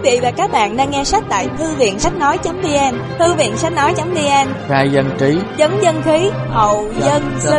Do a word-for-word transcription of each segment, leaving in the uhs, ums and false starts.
vị và các bạn đang nghe sách tại thư viện sách nói chấm vn. Thư viện sách nói chấm vn, khai dân trí, chấm dân khí, hậu dân sinh.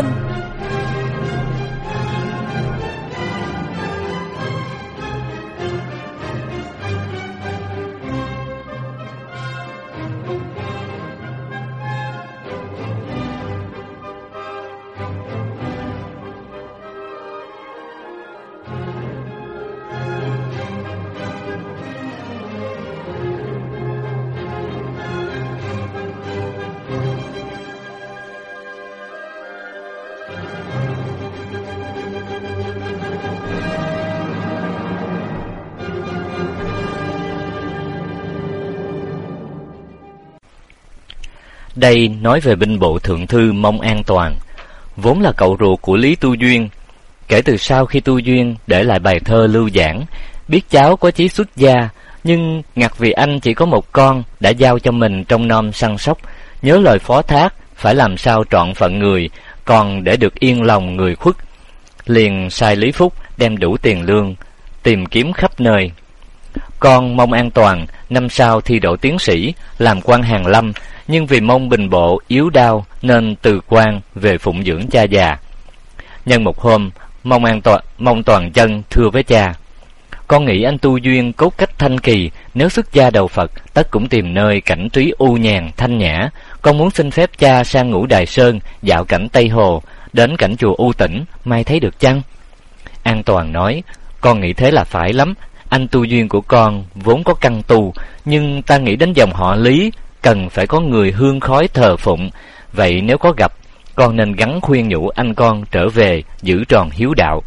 Đây nói về binh bộ thượng thư Mông An Toàn, vốn là cậu ruột của Lý Tu Duyên. Kể từ sau khi Tu Duyên để lại bài thơ lưu giảng, biết cháu có chí xuất gia, nhưng ngặt vì anh chỉ có một con, đã giao cho mình trông nom săn sóc, nhớ lời phó thác, phải làm sao trọn phận người, còn để được yên lòng người khuất. Liền sai Lý Phúc đem đủ tiền lương, tìm kiếm khắp nơi. Con Mông An Toàn năm sau thi đỗ tiến sĩ, làm quan Hàn Lâm, nhưng vì Mông Bình Bộ yếu đau nên từ quan về phụng dưỡng cha già. Nhân một hôm, Mông An Toàn, Mông Toàn Chân thưa với cha: con nghĩ anh Tu Duyên cốt cách thanh kỳ, nếu xuất gia đầu Phật, tất cũng tìm nơi cảnh trí u nhàn thanh nhã. Con muốn xin phép cha sang Ngũ Đài Sơn, dạo cảnh Tây Hồ, đến cảnh chùa U Tĩnh, may thấy được chăng? An Toàn nói: con nghĩ thế là phải lắm. Anh Tu Duyên của con vốn có căn tu, nhưng ta nghĩ đến dòng họ Lý cần phải có người hương khói thờ phụng. Vậy nếu có gặp, con nên gắng khuyên nhủ anh con trở về giữ tròn hiếu đạo.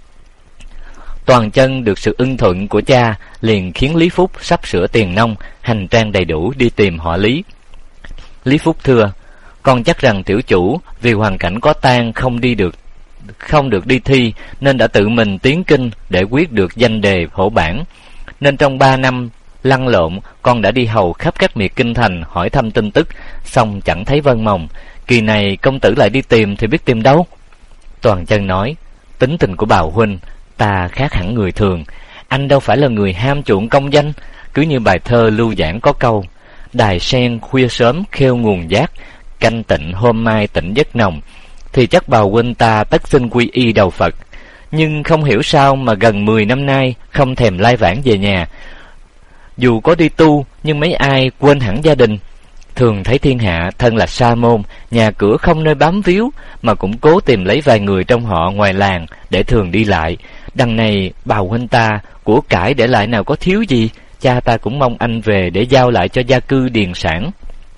Toàn Chân được sự ưng thuận của cha, liền khiến Lý Phúc sắp sửa tiền nông, hành trang đầy đủ đi tìm họ Lý. Lý Phúc thưa: con chắc rằng tiểu chủ vì hoàn cảnh có tang không đi được không được đi thi, nên đã tự mình tiến kinh để quyết được danh đề hổ bản. Nên trong ba năm lăn lộn, con đã đi hầu khắp các miệt kinh thành hỏi thăm tin tức, xong chẳng thấy vân mồng. Kỳ này công tử lại đi tìm thì biết tìm đâu? Toàn Chân nói: tính tình của bào huynh ta khác hẳn người thường. Anh đâu phải là người ham chuộng công danh. Cứ như bài thơ lưu giảng có câu: đài sen khuya sớm khêu nguồn giác, canh tịnh hôm mai tỉnh giấc nồng, thì chắc bào huynh ta tất xin quy y đầu Phật. Nhưng không hiểu sao mà gần mười năm nay không thèm lai vãng về nhà. Dù có đi tu, nhưng mấy ai quên hẳn gia đình. Thường thấy thiên hạ thân là sa môn, nhà cửa không nơi bám víu, mà cũng cố tìm lấy vài người trong họ ngoài làng để thường đi lại. Đằng này bào huynh ta của cải để lại nào có thiếu gì, cha ta cũng mong anh về để giao lại cho gia cư điền sản.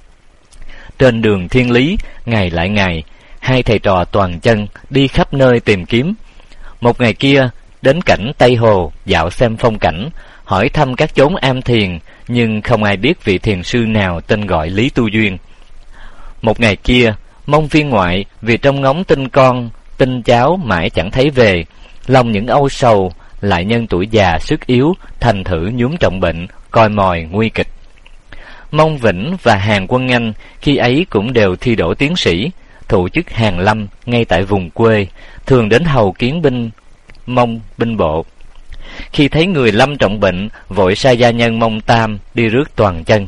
Trên đường thiên lý, ngày lại ngày, hai thầy trò Toàn Chân đi khắp nơi tìm kiếm. Một ngày kia đến cảnh Tây Hồ dạo xem phong cảnh, hỏi thăm các chốn am thiền, nhưng không ai biết vị thiền sư nào tên gọi Lý Tu Duyên. Một ngày kia, Mông viên ngoại vì trông ngóng tin con tin cháu mãi chẳng thấy về, lòng những âu sầu, lại nhân tuổi già sức yếu, thành thử nhuốm trọng bệnh, coi mồi nguy kịch. Mông Vĩnh và Hàn Quân Anh khi ấy cũng đều thi đỗ tiến sĩ, thụ chức Hàn Lâm ngay tại vùng quê, thường đến hầu kiến binh Mông binh bộ. Khi thấy người lâm trọng bệnh, vội sai gia nhân Mông Tam đi rước Toàn Chân.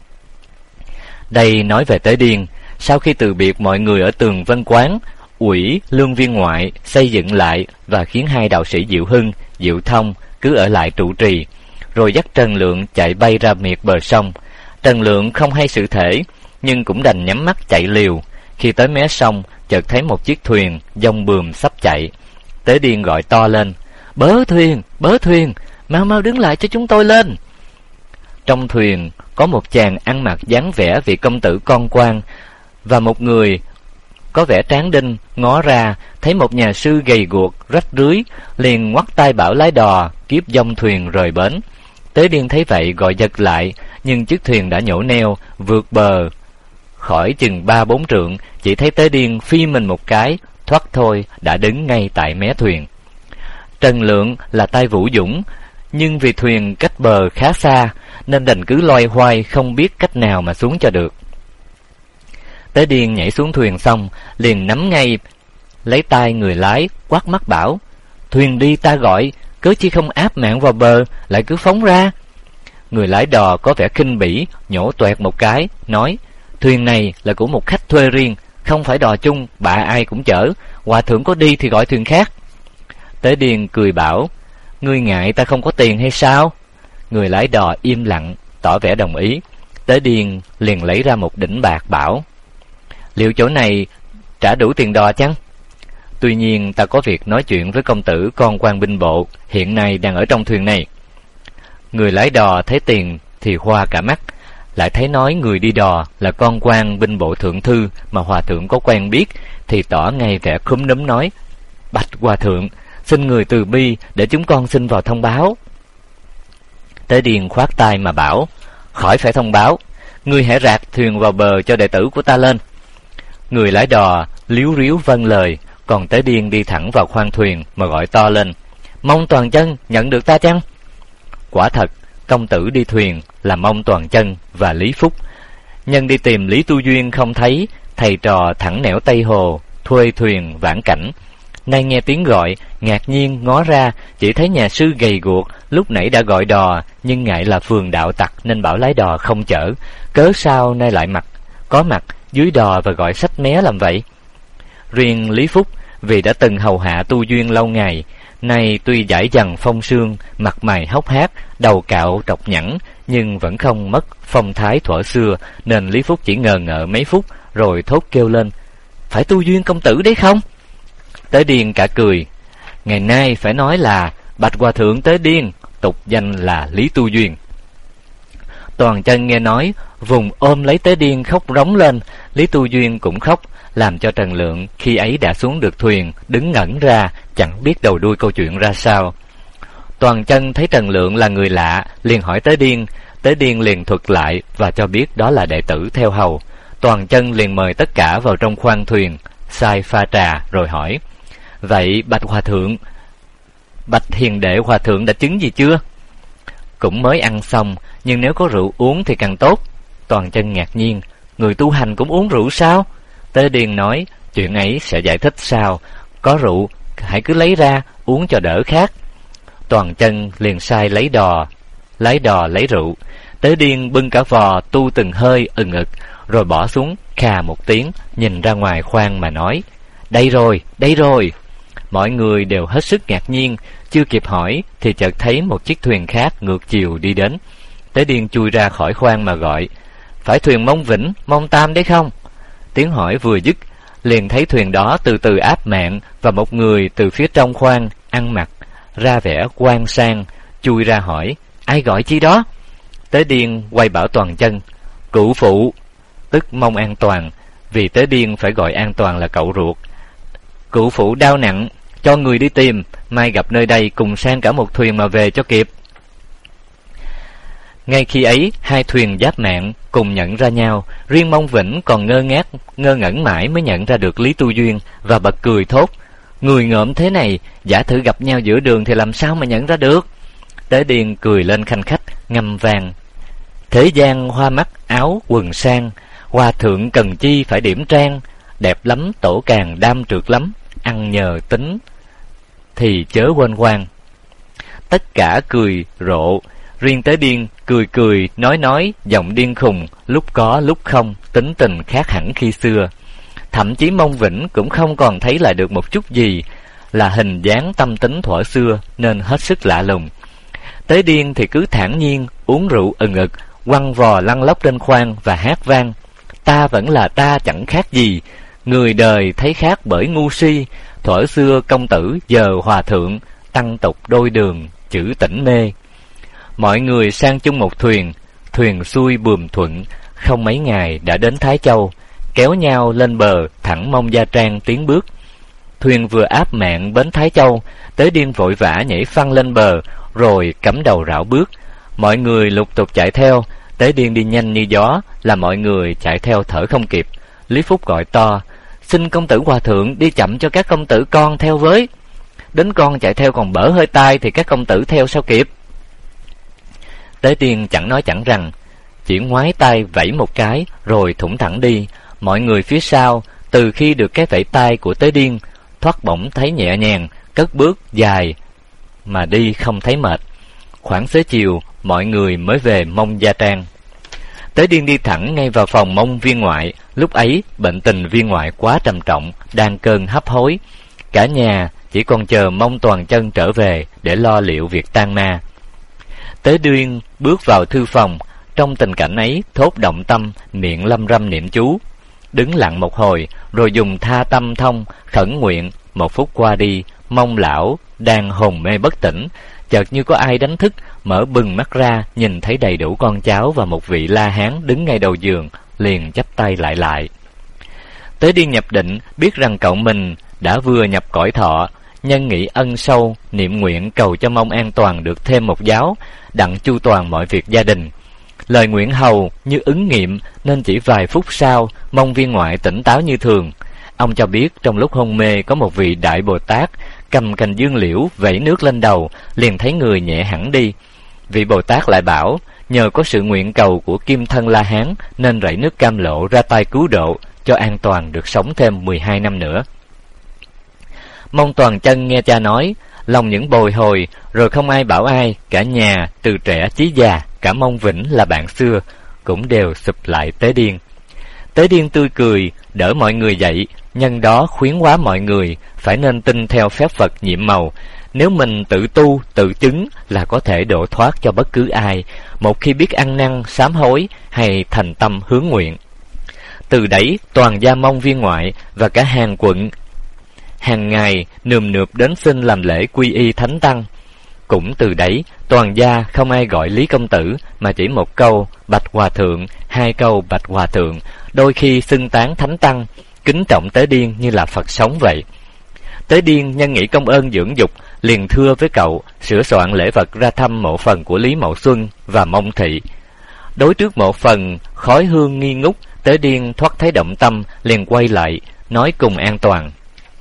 Đây nói về Tế Điên. Sau khi từ biệt mọi người ở Tường Vân Quán, ủy lương viên ngoại xây dựng lại và khiến hai đạo sĩ Diệu Hưng, Diệu Thông cứ ở lại trụ trì, rồi dắt Trần Lượng chạy bay ra miệt bờ sông. Trần Lượng không hay sự thể, nhưng cũng đành nhắm mắt chạy liều. Khi tới mé sông, chợt thấy một chiếc thuyền dông bườm sắp chạy. Tế Điên gọi to lên: bớ thuyền, bớ thuyền, mau mau đứng lại cho chúng tôi lên. Trong thuyền có một chàng ăn mặc dáng vẻ vị công tử con quan, và một người có vẻ tráng đinh ngó ra thấy một nhà sư gầy guộc rách rưới, liền ngoắt tay bảo lái đò kiếp dông thuyền rời bến. Tế Điên thấy vậy gọi giật lại, nhưng chiếc thuyền đã nhổ neo vượt bờ khỏi chừng ba bốn trượng, chỉ thấy Tế Điên phi mình một cái, thoát thôi đã đứng ngay tại mé thuyền. Trần Lượng là tay vũ dũng, nhưng vì thuyền cách bờ khá xa nên đành cứ loay hoay không biết cách nào mà xuống cho được. Tế Điên nhảy xuống thuyền xong liền nắm ngay lấy tay người lái, quát mắt bảo: thuyền đi ta gọi, cớ chi không áp mạng vào bờ, lại cứ phóng ra. Người lái đò có vẻ khinh bỉ, nhổ toẹt một cái, nói: thuyền này là của một khách thuê riêng, không phải đò chung, bạ ai cũng chở. Hòa thượng có đi thì gọi thuyền khác. Tế Điên cười bảo: ngươi ngại ta không có tiền hay sao? Người lái đò im lặng, tỏ vẻ đồng ý. Tế Điên liền lấy ra một đỉnh bạc bảo: liệu chỗ này trả đủ tiền đò chăng? Tuy nhiên ta có việc nói chuyện với công tử con quan binh bộ, hiện nay đang ở trong thuyền này. Người lái đò thấy tiền thì hoa cả mắt, lại thấy nói người đi đò là con quan binh bộ thượng thư mà hòa thượng có quen biết, thì tỏ ngay vẻ khúm núm nói: bạch hòa thượng, xin người từ bi để chúng con xin vào thông báo. Tế Điên khoát tay mà bảo: khỏi phải thông báo, ngươi hãy rạc thuyền vào bờ cho đệ tử của ta lên. Người lái đò líu ríu vâng lời, còn Tế Điên đi thẳng vào khoang thuyền mà gọi to lên: Mông Toàn Chân nhận được ta chăng? Quả thật, công tử đi thuyền là Mông Toàn Chân và Lý Phúc. Nhân đi tìm Lý Tu Duyên không thấy, thầy trò thẳng nẻo Tây Hồ thuê thuyền vãn cảnh. Nay nghe tiếng gọi, ngạc nhiên ngó ra, chỉ thấy nhà sư gầy guộc lúc nãy đã gọi đò, nhưng ngại là phường đạo tặc nên bảo lái đò không chở. Cớ sao nay lại mặt có mặt dưới đò và gọi xách mé làm vậy? Riêng Lý Phúc vì đã từng hầu hạ Tu Duyên lâu ngày, nay tuy dãi dằng phong sương, mặt mày hốc hác, đầu cạo trọc nhẵn, nhưng vẫn không mất phong thái thuở xưa, nên Lý Phúc chỉ ngờ ngợ mấy phút rồi thốt kêu lên: phải Tu Duyên công tử đấy không? Tế Điên cả cười: ngày nay phải nói là bạch hòa thượng Tế Điên, tục danh là Lý Tu Duyên. Toàn Chân nghe nói, vùng ôm lấy Tế Điên khóc rống lên. Lý Tu Duyên cũng khóc, làm cho Trần Lượng khi ấy đã xuống được thuyền đứng ngẩn ra, chẳng biết đầu đuôi câu chuyện ra sao. Toàn Chân thấy Trần Lượng là người lạ, liền hỏi Tế Điên. Tế Điên liền thuật lại và cho biết đó là đệ tử theo hầu. Toàn Chân liền mời tất cả vào trong khoang thuyền, sai pha trà rồi hỏi: vậy bạch hòa thượng, bạch hiền đệ hòa thượng đã chứng gì chưa? Cũng mới ăn xong, nhưng nếu có rượu uống thì càng tốt. Toàn Chân ngạc nhiên: người tu hành cũng uống rượu sao? Tế Điên nói: chuyện ấy sẽ giải thích sau, có rượu hãy cứ lấy ra uống cho đỡ khát. Toàn Chân liền sai lấy đò lấy đò lấy rượu. Tế Điên bưng cả vò tu từng hơi ừng ực, rồi bỏ xuống khà một tiếng, nhìn ra ngoài khoang mà nói: đây rồi, đây rồi. Mọi người đều hết sức ngạc nhiên, chưa kịp hỏi thì chợt thấy một chiếc thuyền khác ngược chiều đi đến. Tế Điên chui ra khỏi khoang mà gọi: phải thuyền Mông Vĩnh, Mông Tam đấy không? Tiếng hỏi vừa dứt, liền thấy thuyền đó từ từ áp mạng, và một người từ phía trong khoang ăn mặc ra vẻ quan sang chui ra hỏi: ai gọi chi đó? Tế Điên quay bảo Toàn Chân: cựu phụ, tức Mông An Toàn, vì Tế Điên phải gọi An Toàn là cậu ruột. Cựu phụ đau nặng, cho người đi tìm, mai gặp nơi đây cùng sang cả một thuyền mà về cho kịp. Ngay khi ấy, hai thuyền giáp mạng cùng nhận ra nhau. Riêng Mông Vĩnh còn ngơ ngác ngơ ngẩn mãi mới nhận ra được Lý Tu Duyên, và bật cười thốt: người ngợm thế này, giả thử gặp nhau giữa đường thì làm sao mà nhận ra được? Tế Điên cười lên khanh khách ngâm vang: thế gian hoa mắt áo quần sang, hòa thượng cần chi phải điểm trang, đẹp lắm tổ càng đam trượt lắm, ăn nhờ tính thì chớ quên quan. Tất cả cười rộ, riêng Tế Điên cười cười nói nói giọng điên khùng, lúc có lúc không, tính tình khác hẳn khi xưa. Thậm chí Mông Vĩnh cũng không còn thấy lại được một chút gì là hình dáng tâm tính thuở xưa, nên hết sức lạ lùng. Tế Điên thì cứ thản nhiên uống rượu ừng ực, quăng vò lăn lóc trên khoang và hát vang: ta vẫn là ta chẳng khác gì, người đời thấy khác bởi ngu si, thuở xưa công tử giờ hòa thượng, tăng tục đôi đường chữ tỉnh mê. Mọi người sang chung một thuyền, thuyền xuôi buồm thuận, không mấy ngày đã đến Thái Châu, kéo nhau lên bờ thẳng Mông Gia Trang tiến bước. Thuyền vừa áp mạng bến Thái Châu, Tế Điên vội vã nhảy phăng lên bờ, rồi cắm đầu rảo bước. Mọi người lục tục chạy theo. Tế Điên đi nhanh như gió, làm mọi người chạy theo thở không kịp. Lý Phúc gọi to: xin công tử hòa thượng đi chậm cho các công tử con theo với. Đến con chạy theo còn bở hơi tai thì các công tử theo sao kịp? Tế Điên chẳng nói chẳng rằng, chỉ ngoái tay vẫy một cái rồi thủng thẳng đi. Mọi người phía sau từ khi được cái vẫy tay của Tế Điên, thoát bỗng thấy nhẹ nhàng, cất bước dài mà đi không thấy mệt. Khoảng xế chiều, mọi người mới về Mông Gia Trang. Tế Điên đi thẳng ngay vào phòng Mông viên ngoại. Lúc ấy bệnh tình viên ngoại quá trầm trọng, đang cơn hấp hối. Cả nhà chỉ còn chờ Mông Toàn Chân trở về để lo liệu việc tang ma. Tế Điên bước vào thư phòng, trong tình cảnh ấy thốt động tâm, miệng lâm râm niệm chú, đứng lặng một hồi, rồi dùng tha tâm thông khẩn nguyện. Một phút qua đi, Mông lão đang hồn mê bất tỉnh, chợt như có ai đánh thức, mở bừng mắt ra, nhìn thấy đầy đủ con cháu và một vị La Hán đứng ngay đầu giường, liền chắp tay lại lại. Tế Điên nhập định, biết rằng cậu mình đã vừa nhập cõi thọ, nhân nghĩ ân sâu, niệm nguyện cầu cho Mông an toàn được thêm một giáo, đặng chu toàn mọi việc gia đình. Lời nguyện hầu như ứng nghiệm, nên chỉ vài phút sau, Mông viên ngoại tỉnh táo như thường. Ông cho biết trong lúc hôn mê có một vị Đại Bồ Tát cầm cành dương liễu vẩy nước lên đầu, liền thấy người nhẹ hẳn đi. Vị Bồ Tát lại bảo, nhờ có sự nguyện cầu của Kim Thân La Hán nên rảy nước Cam Lộ ra tay cứu độ, cho an toàn được sống thêm mười hai năm nữa. Mông Toàn Chân nghe cha nói, lòng những bồi hồi, rồi không ai bảo ai, cả nhà từ trẻ chí già, cả Mông Vĩnh là bạn xưa, cũng đều sụp lại Tế Điên. Tế Điên tươi cười, đỡ mọi người dậy, nhân đó khuyến hóa mọi người phải nên tin theo phép Phật nhiệm màu. Nếu mình tự tu, tự chứng là có thể độ thoát cho bất cứ ai, một khi biết ăn năn, sám hối hay thành tâm hướng nguyện. Từ đấy, toàn gia Mông viên ngoại và cả hàng quận hàng ngày nườm nượp đến xin làm lễ quy y thánh tăng. Cũng từ đấy, toàn gia không ai gọi Lý công tử, mà chỉ một câu bạch hòa thượng, hai câu bạch hòa thượng, đôi khi xưng tán thánh tăng, kính trọng Tế Điên như là Phật sống vậy. Tế Điên nhân nghĩ công ơn dưỡng dục, liền thưa với cậu sửa soạn lễ vật ra thăm mộ phần của Lý Mậu Xuân và Mông Thị. Đối trước mộ phần khói hương nghi ngút, Tế Điên thoát thấy động tâm, liền quay lại nói cùng An Toàn: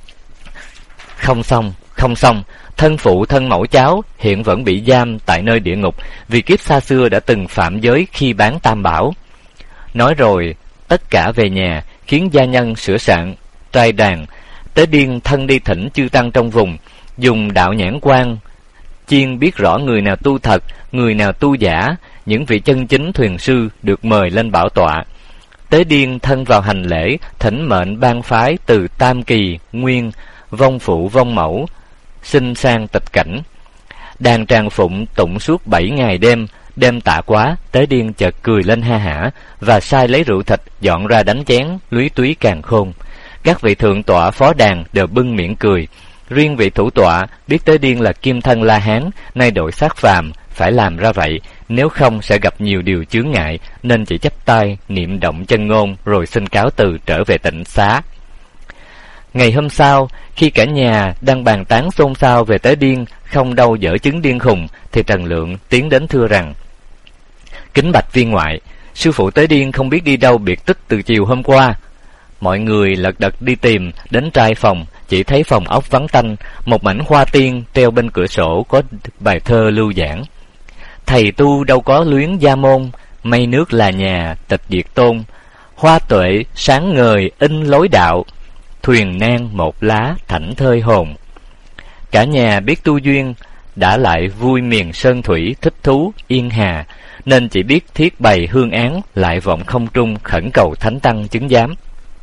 Không xong, không xong, thân phụ thân mẫu cháu hiện vẫn bị giam tại nơi địa ngục, vì kiếp xa xưa đã từng phạm giới khi bán tam bảo. Nói rồi tất cả về nhà, khiến gia nhân sửa soạn trai đàn. Tế Điên thân đi thỉnh chư tăng trong vùng, dùng đạo nhãn quan chiên biết rõ người nào tu thật, người nào tu giả. Những vị chân chính thuyền sư được mời lên bảo tọa. Tế Điên thân vào hành lễ, thỉnh mệnh ban phái từ tam kỳ, nguyên, vong phụ vong mẫu, sinh sang tịch cảnh. Đàn tràng phụng tụng suốt bảy ngày đêm. Đêm tạ quá, Tế Điên chợt cười lên ha hả, và sai lấy rượu thịt dọn ra đánh chén, lúy túy càng khôn. Các vị thượng tọa phó đàn đều bưng miệng cười. Riêng vị thủ tọa biết Tế Điên là Kim Thân La Hán, nay đội xác phàm, phải làm ra vậy, nếu không sẽ gặp nhiều điều chướng ngại, nên chỉ chắp tay niệm động chân ngôn, rồi xin cáo từ trở về tịnh xá. Ngày hôm sau, khi cả nhà đang bàn tán xôn xao về Tế Điên không đâu dở chứng điên khùng, thì Trần Lượng tiến đến thưa rằng: Kính bạch viên ngoại, sư phụ Tế Điên không biết đi đâu biệt tích từ chiều hôm qua. Mọi người lật đật đi tìm, đến trai phòng, chỉ thấy phòng ốc vắng tanh, một mảnh hoa tiên treo bên cửa sổ có bài thơ lưu giảng: Thầy tu đâu có luyến gia môn, mây nước là nhà tịch diệt tôn. Hoa tuệ sáng ngời in lối đạo, thuyền nan một lá thảnh thơi hồn. Cả nhà biết tu duyên, đã lại vui miền sơn thủy thích thú yên hà, nên chỉ biết thiết bày hương án, lại vọng không trung khẩn cầu thánh tăng chứng giám.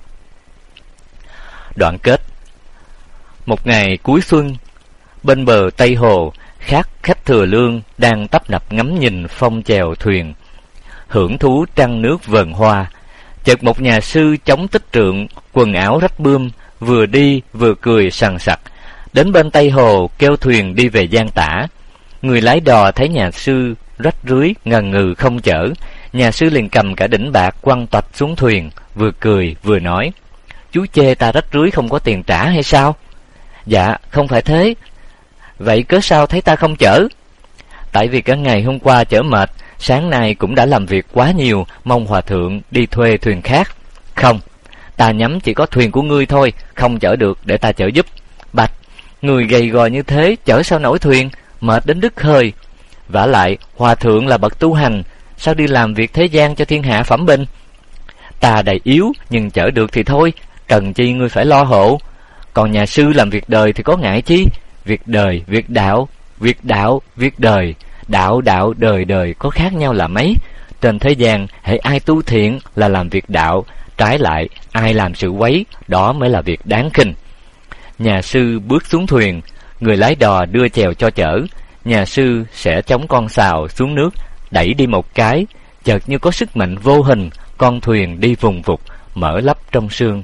Đoạn kết. Một ngày cuối xuân, bên bờ Tây Hồ, khác khách thừa lương đang tấp nập ngắm nhìn phong chèo thuyền, hưởng thú trăng nước vờn hoa. Chợt một nhà sư chống tích trượng, quần áo rách bươm, vừa đi vừa cười sằng sặc, đến bên Tây Hồ kêu thuyền đi về Giang Tả. Người lái đò thấy nhà sư rách rưới ngần ngừ không chở, nhà sư liền cầm cả đỉnh bạc quăng toạch xuống thuyền, vừa cười vừa nói: Chú chê ta rách rưới không có tiền trả hay sao? Dạ không phải thế. Vậy cớ sao thấy ta không chở? Tại vì cả ngày hôm qua chở mệt, sáng nay cũng đã làm việc quá nhiều, mong hòa thượng đi thuê thuyền khác. Không, ta nhắm chỉ có thuyền của ngươi thôi, không chở được, để ta chở giúp. Bạch, người gầy gò như thế chở sao nổi thuyền, mệt đến đứt hơi. Vả lại hòa thượng là bậc tu hành, sao đi làm việc thế gian cho thiên hạ phẩm bình? Ta đầy yếu, nhưng chở được thì thôi, cần chi ngươi phải lo hộ. Còn nhà sư làm việc đời thì có ngại chi? Việc đời, việc đạo, việc đạo, việc đời, đạo đạo đời đời có khác nhau là mấy. Trên thế gian, hễ ai tu thiện là làm việc đạo, trái lại, ai làm sự quấy, đó mới là việc đáng khinh. Nhà sư bước xuống thuyền, người lái đò đưa chèo cho chở. Nhà sư sẽ chống con sào xuống nước, đẩy đi một cái, chợt như có sức mạnh vô hình, con thuyền đi vùng vụt, mở lấp trong sương.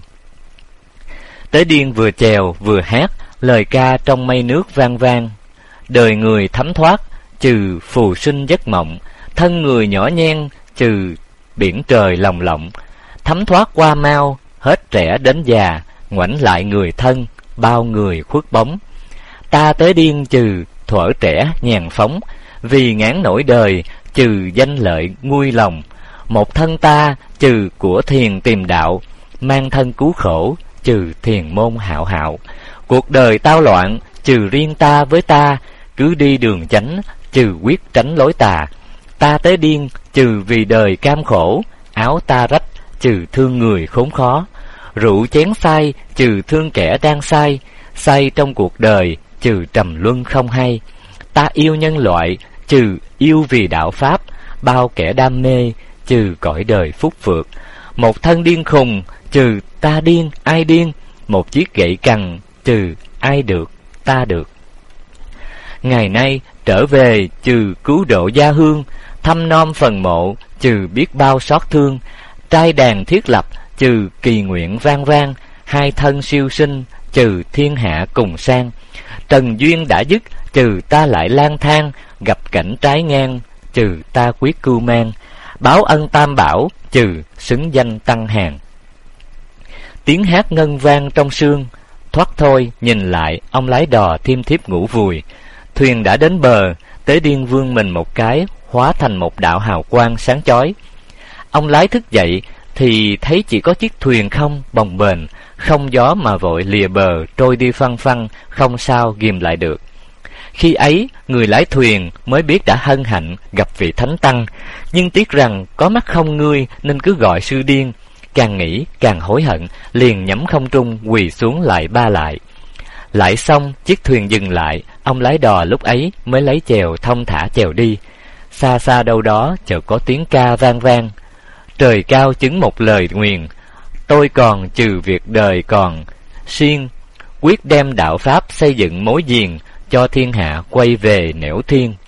Tế Điên vừa chèo vừa hát, lời ca trong mây nước vang vang. Đời người thấm thoát, trừ phù sinh giấc mộng, thân người nhỏ nhen, trừ biển trời lồng lộng. Thấm thoát qua mau, hết trẻ đến già, ngoảnh lại người thân, bao người khuất bóng. Ta Tế Điên trừ thuở trẻ nhàn phóng, vì ngán nổi đời, trừ danh lợi nguôi lòng. Một thân ta trừ của thiền tìm đạo, mang thân cứu khổ, trừ thiền môn hạo hạo. Cuộc đời tao loạn, trừ riêng ta với ta, cứ đi đường chánh, trừ quyết tránh lối tà. Ta Tế Điên trừ vì đời cam khổ, áo ta rách, trừ thương người khốn khó. Rượu chén say, trừ thương kẻ đang say, say trong cuộc đời, trừ trầm luân không hay. Ta yêu nhân loại, trừ yêu vì đạo pháp, bao kẻ đam mê, trừ cõi đời phúc phược. Một thân điên khùng, trừ ta điên, ai điên. Một chiếc gậy cằn, trừ ai được, ta được. Ngày nay trở về, trừ cứu độ gia hương, thăm nom phần mộ, trừ biết bao xót thương. Trai đàn thiết lập, trừ kỳ nguyện vang vang, hai thân siêu sinh, trừ thiên hạ cùng sang. Trần duyên đã dứt, trừ ta lại lang thang, gặp cảnh trái ngang, trừ ta quyết cưu mang. Báo ân tam bảo, trừ xứng danh tăng hàng. Tiếng hát ngân vang trong sương, thoát thôi nhìn lại, ông lái đò thiêm thiếp ngủ vùi. Thuyền đã đến bờ, Tế Điên vươn mình một cái, hóa thành một đạo hào quang sáng chói. Ông lái thức dậy thì thấy chỉ có chiếc thuyền không bồng bềnh, không gió mà vội lìa bờ, trôi đi phăng phăng, không sao ghìm lại được. Khi ấy, người lái thuyền mới biết đã hân hạnh gặp vị thánh tăng, nhưng tiếc rằng có mắt không ngươi nên cứ gọi sư điên. Càng nghĩ càng hối hận, liền nhắm không trung quỳ xuống lại ba lại. Lại xong, chiếc thuyền dừng lại, ông lái đò lúc ấy mới lấy chèo thong thả chèo đi. Xa xa đâu đó chợt có tiếng ca vang vang. Trời cao chứng một lời nguyền, tôi còn trừ việc đời còn siêng, quyết đem đạo pháp xây dựng mối diền, cho thiên hạ quay về nẻo thiên.